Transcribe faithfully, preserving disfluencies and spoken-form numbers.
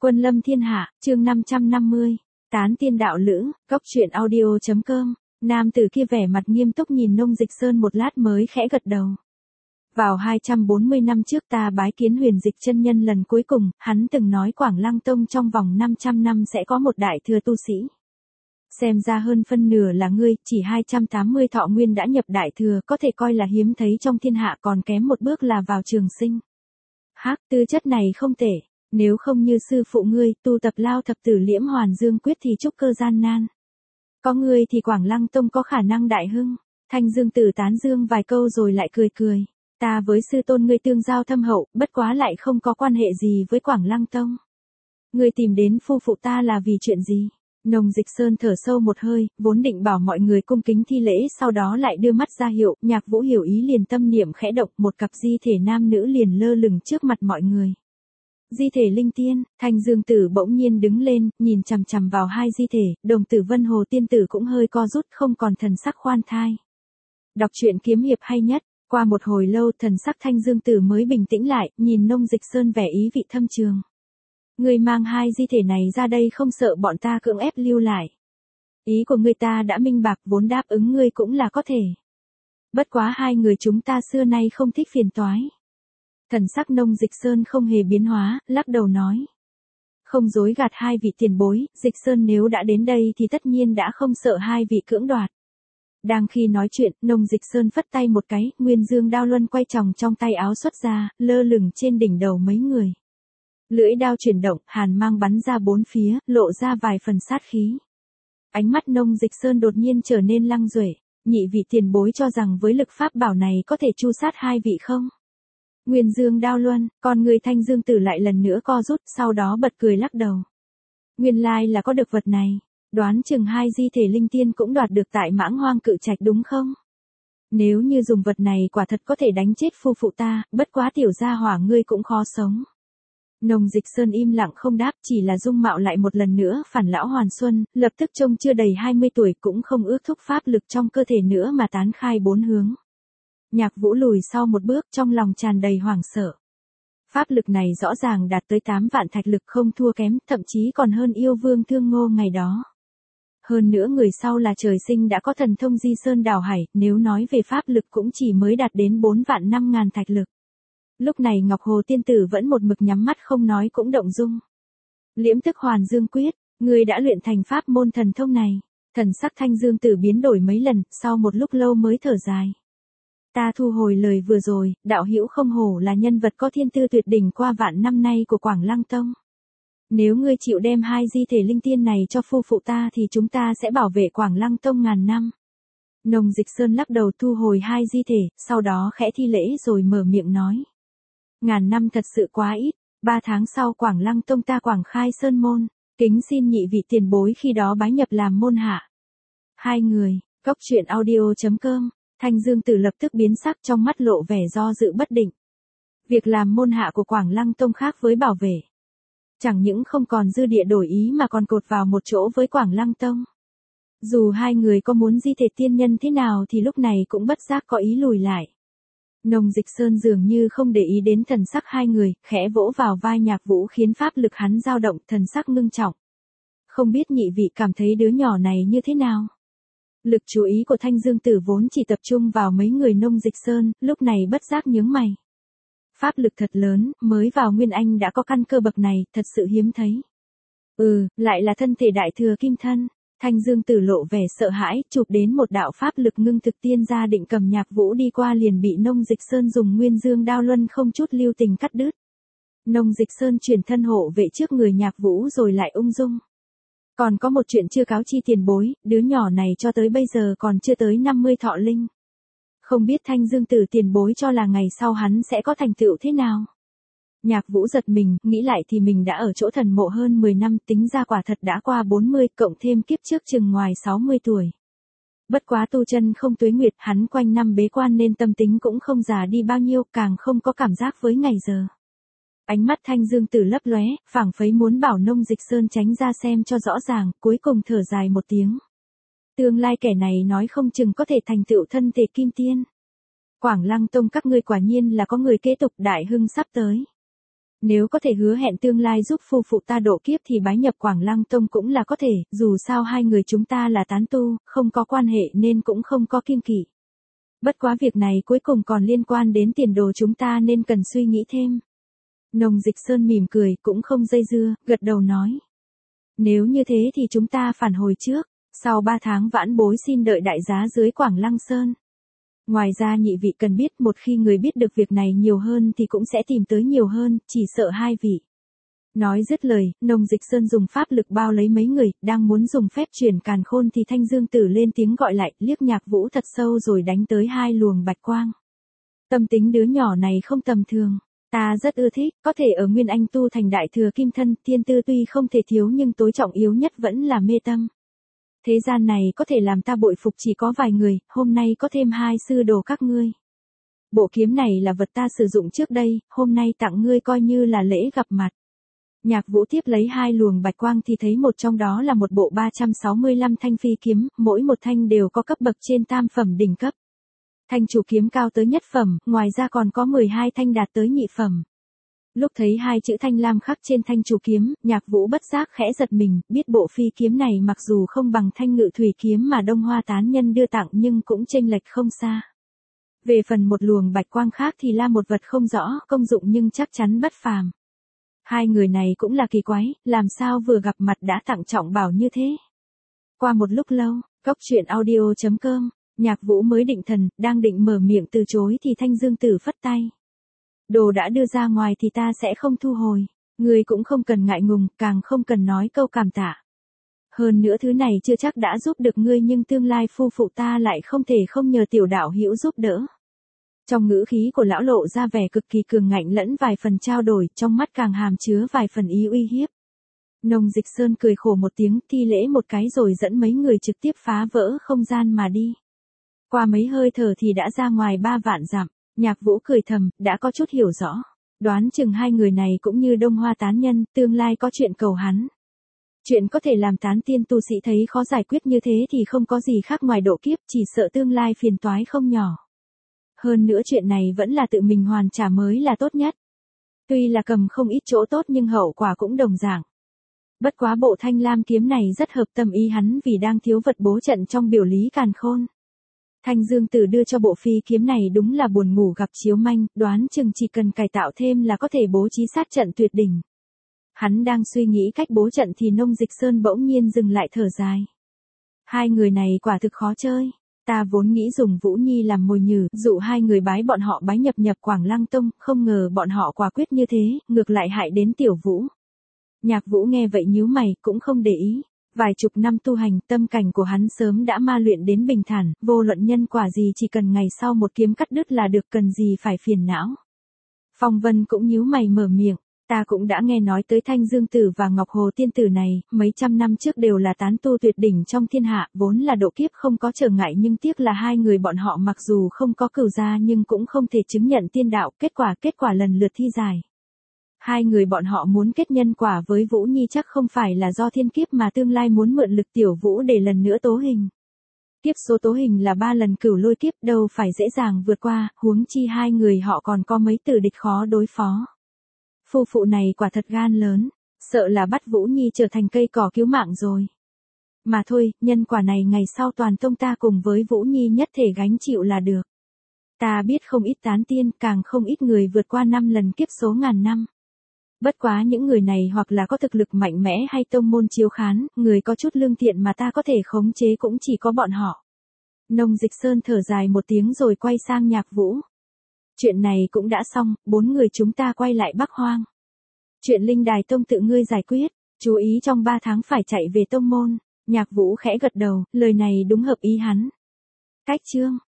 Quân lâm thiên hạ, chương năm trăm năm mươi, tán tiên đạo lữ, góc truyện audio chấm com. Nam tử kia vẻ mặt nghiêm túc nhìn Nông Dịch Sơn một lát mới khẽ gật đầu. Vào hai trăm bốn mươi năm trước ta bái kiến Huyền Dịch chân nhân lần cuối cùng, hắn từng nói Quảng Lăng Tông trong vòng năm trăm năm sẽ có một đại thừa tu sĩ. Xem ra hơn phân nửa là ngươi, chỉ hai trăm tám mươi thọ nguyên đã nhập đại thừa, có thể coi là hiếm thấy trong thiên hạ, còn kém một bước là vào trường sinh. Hắc, tư chất này không tệ. Nếu không như sư phụ ngươi, tu tập lao thập tử liễm hoàn dương quyết thì trúc cơ gian nan. Có ngươi thì Quảng Lăng Tông có khả năng đại hưng. Thanh Dương Tử tán dương vài câu rồi lại cười cười. Ta với sư tôn ngươi tương giao thâm hậu, bất quá lại không có quan hệ gì với Quảng Lăng Tông. Ngươi tìm đến phu phụ ta là vì chuyện gì? Nông Dịch Sơn thở sâu một hơi, vốn định bảo mọi người cung kính thi lễ, sau đó lại đưa mắt ra hiệu, Nhạc Vũ hiểu ý liền tâm niệm khẽ động, một cặp di thể nam nữ liền lơ lửng trước mặt mọi người. Di thể linh tiên, Thanh Dương Tử bỗng nhiên đứng lên, nhìn chằm chằm vào hai di thể, Đồng Tử Vân Hồ tiên tử cũng hơi co rút, không còn thần sắc khoan thai. Đọc truyện kiếm hiệp hay nhất, qua một hồi lâu thần sắc Thanh Dương Tử mới bình tĩnh lại, nhìn Nông Dịch Sơn vẻ ý vị thâm trường. Người mang hai di thể này ra đây không sợ bọn ta cưỡng ép lưu lại. Ý của người ta đã minh bạch, vốn đáp ứng ngươi cũng là có thể. Bất quá hai người chúng ta xưa nay không thích phiền toái. Thần sắc Nông Dịch Sơn không hề biến hóa, lắc đầu nói. Không dối gạt hai vị tiền bối, Dịch Sơn nếu đã đến đây thì tất nhiên đã không sợ hai vị cưỡng đoạt. Đang khi nói chuyện, Nông Dịch Sơn phất tay một cái, Nguyên Dương đao luân quay tròng trong tay áo xuất ra, lơ lửng trên đỉnh đầu mấy người. Lưỡi đao chuyển động, hàn mang bắn ra bốn phía, lộ ra vài phần sát khí. Ánh mắt Nông Dịch Sơn đột nhiên trở nên lăng duệ, nhị vị tiền bối cho rằng với lực pháp bảo này có thể chu sát hai vị không? Nguyên Dương đao luân, con người Thanh Dương Tử lại lần nữa co rút, sau đó bật cười lắc đầu. Nguyên lai là có được vật này, đoán chừng hai di thể linh tiên cũng đoạt được tại Mãng Hoang Cự Trạch đúng không? Nếu như dùng vật này quả thật có thể đánh chết phu phụ ta, bất quá tiểu gia hỏa ngươi cũng khó sống. Nông Dịch Sơn im lặng không đáp, chỉ là dung mạo lại một lần nữa phản lão hoàn xuân, lập tức trông chưa đầy hai mươi tuổi, cũng không ước thúc pháp lực trong cơ thể nữa mà tán khai bốn hướng. Nhạc Vũ lùi sau một bước, trong lòng tràn đầy hoảng sợ. Pháp lực này rõ ràng đạt tới tám vạn thạch lực, không thua kém, thậm chí còn hơn yêu vương Thương Ngô ngày đó. Hơn nữa người sau là trời sinh đã có thần thông di sơn đảo hải, nếu nói về pháp lực cũng chỉ mới đạt đến bốn vạn năm ngàn thạch lực. Lúc này Ngọc Hồ tiên tử vẫn một mực nhắm mắt không nói cũng động dung. Liễm Tức Hoàn Dương Quyết, người đã luyện thành pháp môn thần thông này. Thần sắc Thanh Dương Tử biến đổi mấy lần, sau một lúc lâu mới thở dài. Ta thu hồi lời vừa rồi, đạo hữu không hổ là nhân vật có thiên tư tuyệt đỉnh qua vạn năm nay của Quảng Lăng Tông. Nếu ngươi chịu đem hai di thể linh tiên này cho phu phụ ta thì chúng ta sẽ bảo vệ Quảng Lăng Tông ngàn năm. Nông Dịch Sơn lắc đầu thu hồi hai di thể, sau đó khẽ thi lễ rồi mở miệng nói. Ngàn năm thật sự quá ít, ba tháng sau Quảng Lăng Tông ta Quảng khai sơn môn, kính xin nhị vị tiền bối khi đó bái nhập làm môn hạ. Hai người, góc truyện audio chấm com. Thanh Dương Tử lập tức biến sắc, trong mắt lộ vẻ do dự bất định. Việc làm môn hạ của Quảng Lăng Tông khác với bảo vệ. Chẳng những không còn dư địa đổi ý mà còn cột vào một chỗ với Quảng Lăng Tông. Dù hai người có muốn di thể tiên nhân thế nào thì lúc này cũng bất giác có ý lùi lại. Nông Dịch Sơn dường như không để ý đến thần sắc hai người, khẽ vỗ vào vai Nhạc Vũ khiến pháp lực hắn dao động, thần sắc ngưng trọng. Không biết nhị vị cảm thấy đứa nhỏ này như thế nào? Lực chú ý của Thanh Dương Tử vốn chỉ tập trung vào mấy người Nông Dịch Sơn, lúc này bất giác nhướng mày. Pháp lực thật lớn, mới vào Nguyên Anh đã có căn cơ bậc này, thật sự hiếm thấy. Ừ, lại là thân thể đại thừa kim thân. Thanh Dương Tử lộ vẻ sợ hãi, chụp đến một đạo pháp lực ngưng thực tiên ra định cầm Nhạc Vũ đi qua liền bị Nông Dịch Sơn dùng Nguyên Dương đao luân không chút lưu tình cắt đứt. Nông Dịch Sơn chuyển thân hộ vệ trước người Nhạc Vũ rồi lại ung dung. Còn có một chuyện chưa cáo chi tiền bối, đứa nhỏ này cho tới bây giờ còn chưa tới năm mươi thọ linh. Không biết Thanh Dương Tử tiền bối cho là ngày sau hắn sẽ có thành tựu thế nào? Nhạc Vũ giật mình, nghĩ lại thì mình đã ở chỗ thần mộ hơn mười năm, tính ra quả thật đã qua bốn mươi, cộng thêm kiếp trước chừng ngoài sáu mươi tuổi. Bất quá tu chân không tuế nguyệt, hắn quanh năm bế quan nên tâm tính cũng không già đi bao nhiêu, càng không có cảm giác với ngày giờ. Ánh mắt Thanh Dương Tử lấp lóe, phảng phấy muốn bảo Nông Dịch Sơn tránh ra xem cho rõ ràng, cuối cùng thở dài một tiếng. Tương lai kẻ này nói không chừng có thể thành tựu thân thể kim tiên. Quảng Lăng Tông các ngươi quả nhiên là có người kế tục đại hưng sắp tới. Nếu có thể hứa hẹn tương lai giúp phu phụ ta độ kiếp thì bái nhập Quảng Lăng Tông cũng là có thể, dù sao hai người chúng ta là tán tu, không có quan hệ nên cũng không có kiêng kỵ. Bất quá việc này cuối cùng còn liên quan đến tiền đồ chúng ta nên cần suy nghĩ thêm. Nông Dịch Sơn mỉm cười, cũng không dây dưa, gật đầu nói. Nếu như thế thì chúng ta phản hồi trước, sau ba tháng vãn bối xin đợi đại giá dưới Quảng Lăng Sơn. Ngoài ra nhị vị cần biết, một khi người biết được việc này nhiều hơn thì cũng sẽ tìm tới nhiều hơn, chỉ sợ hai vị. Nói dứt lời, Nông Dịch Sơn dùng pháp lực bao lấy mấy người, đang muốn dùng phép chuyển càn khôn thì Thanh Dương Tử lên tiếng gọi lại, liếc Nhạc Vũ thật sâu rồi đánh tới hai luồng bạch quang. Tâm tính đứa nhỏ này không tầm thường, ta rất ưa thích, có thể ở Nguyên Anh tu thành đại thừa kim thân, thiên tư tuy không thể thiếu nhưng tối trọng yếu nhất vẫn là mê tâm. Thế gian này có thể làm ta bội phục chỉ có vài người, hôm nay có thêm hai sư đồ các ngươi. Bộ kiếm này là vật ta sử dụng trước đây, hôm nay tặng ngươi coi như là lễ gặp mặt. Nhạc Vũ tiếp lấy hai luồng bạch quang thì thấy một trong đó là một bộ ba trăm sáu mươi lăm thanh phi kiếm, mỗi một thanh đều có cấp bậc trên tam phẩm đỉnh cấp. Thanh chủ kiếm cao tới nhất phẩm, ngoài ra còn có mười hai thanh đạt tới nhị phẩm. Lúc thấy hai chữ Thanh Lam khắc trên thanh chủ kiếm, Nhạc Vũ bất giác khẽ giật mình, biết bộ phi kiếm này mặc dù không bằng thanh ngự thủy kiếm mà Đông Hoa tán nhân đưa tặng nhưng cũng chênh lệch không xa. Về phần một luồng bạch quang khác thì là một vật không rõ công dụng nhưng chắc chắn bất phàm. Hai người này cũng là kỳ quái, làm sao vừa gặp mặt đã tặng trọng bảo như thế. Qua một lúc lâu, cốc truyện audio chấm com, Nhạc Vũ mới định thần, đang định mở miệng từ chối thì Thanh Dương Tử phất tay. Đồ đã đưa ra ngoài thì ta sẽ không thu hồi, ngươi cũng không cần ngại ngùng, càng không cần nói câu cảm tạ. Hơn nữa thứ này chưa chắc đã giúp được ngươi nhưng tương lai phu phụ ta lại không thể không nhờ tiểu đạo hữu giúp đỡ. Trong ngữ khí của lão lộ ra vẻ cực kỳ cường ngạnh lẫn vài phần trao đổi, trong mắt càng hàm chứa vài phần ý uy hiếp. Nông Dịch Sơn cười khổ một tiếng, thi lễ một cái rồi dẫn mấy người trực tiếp phá vỡ không gian mà đi. Qua mấy hơi thở thì đã ra ngoài ba vạn dặm. Nhạc Vũ cười thầm, đã có chút hiểu rõ. Đoán chừng hai người này cũng như Đông Hoa tán nhân, tương lai có chuyện cầu hắn. Chuyện có thể làm tán tiên tu sĩ thấy khó giải quyết như thế thì không có gì khác ngoài độ kiếp, chỉ sợ tương lai phiền toái không nhỏ. Hơn nữa chuyện này vẫn là tự mình hoàn trả mới là tốt nhất. Tuy là cầm không ít chỗ tốt nhưng hậu quả cũng đồng dạng. Bất quá bộ Thanh Lam kiếm này rất hợp tâm ý hắn vì đang thiếu vật bố trận trong biểu lý càn khôn. Thanh Dương Tử đưa cho bộ phi kiếm này đúng là buồn ngủ gặp chiếu manh, đoán chừng chỉ cần cải tạo thêm là có thể bố trí sát trận tuyệt đỉnh. Hắn đang suy nghĩ cách bố trận thì Nông Dịch Sơn bỗng nhiên dừng lại thở dài. Hai người này quả thực khó chơi. Ta vốn nghĩ dùng Vũ Nhi làm mồi nhử, dụ hai người bái bọn họ bái nhập nhập Quảng Lăng Tông, không ngờ bọn họ quả quyết như thế, ngược lại hại đến tiểu Vũ. Nhạc Vũ nghe vậy nhíu mày, cũng không để ý. Vài chục năm tu hành, tâm cảnh của hắn sớm đã ma luyện đến bình thản, vô luận nhân quả gì chỉ cần ngày sau một kiếm cắt đứt là được, cần gì phải phiền não. Phong Vân cũng nhíu mày mở miệng, ta cũng đã nghe nói tới Thanh Dương Tử và Ngọc Hồ Tiên Tử này, mấy trăm năm trước đều là tán tu tuyệt đỉnh trong thiên hạ, vốn là độ kiếp không có trở ngại nhưng tiếc là hai người bọn họ mặc dù không có cửu gia nhưng cũng không thể chứng nhận tiên đạo, kết quả kết quả lần lượt thi giải. Hai người bọn họ muốn kết nhân quả với Vũ Nhi chắc không phải là do thiên kiếp mà tương lai muốn mượn lực tiểu Vũ để lần nữa tố hình. Kiếp số tố hình là ba lần cửu lôi kiếp đâu phải dễ dàng vượt qua, huống chi hai người họ còn có mấy tử địch khó đối phó. Phu phụ này quả thật gan lớn, sợ là bắt Vũ Nhi trở thành cây cỏ cứu mạng rồi. Mà thôi, nhân quả này ngày sau toàn tông ta cùng với Vũ Nhi nhất thể gánh chịu là được. Ta biết không ít tán tiên, càng không ít người vượt qua năm lần kiếp số ngàn năm. Bất quá những người này hoặc là có thực lực mạnh mẽ hay tông môn chiếu khán, người có chút lương thiện mà ta có thể khống chế cũng chỉ có bọn họ. Nông Dịch Sơn thở dài một tiếng rồi quay sang Nhạc Vũ. Chuyện này cũng đã xong, bốn người chúng ta quay lại Bắc Hoang. Chuyện Linh Đài Tông tự ngươi giải quyết, chú ý trong ba tháng phải chạy về tông môn. Nhạc Vũ khẽ gật đầu, lời này đúng hợp ý hắn. Cách chương.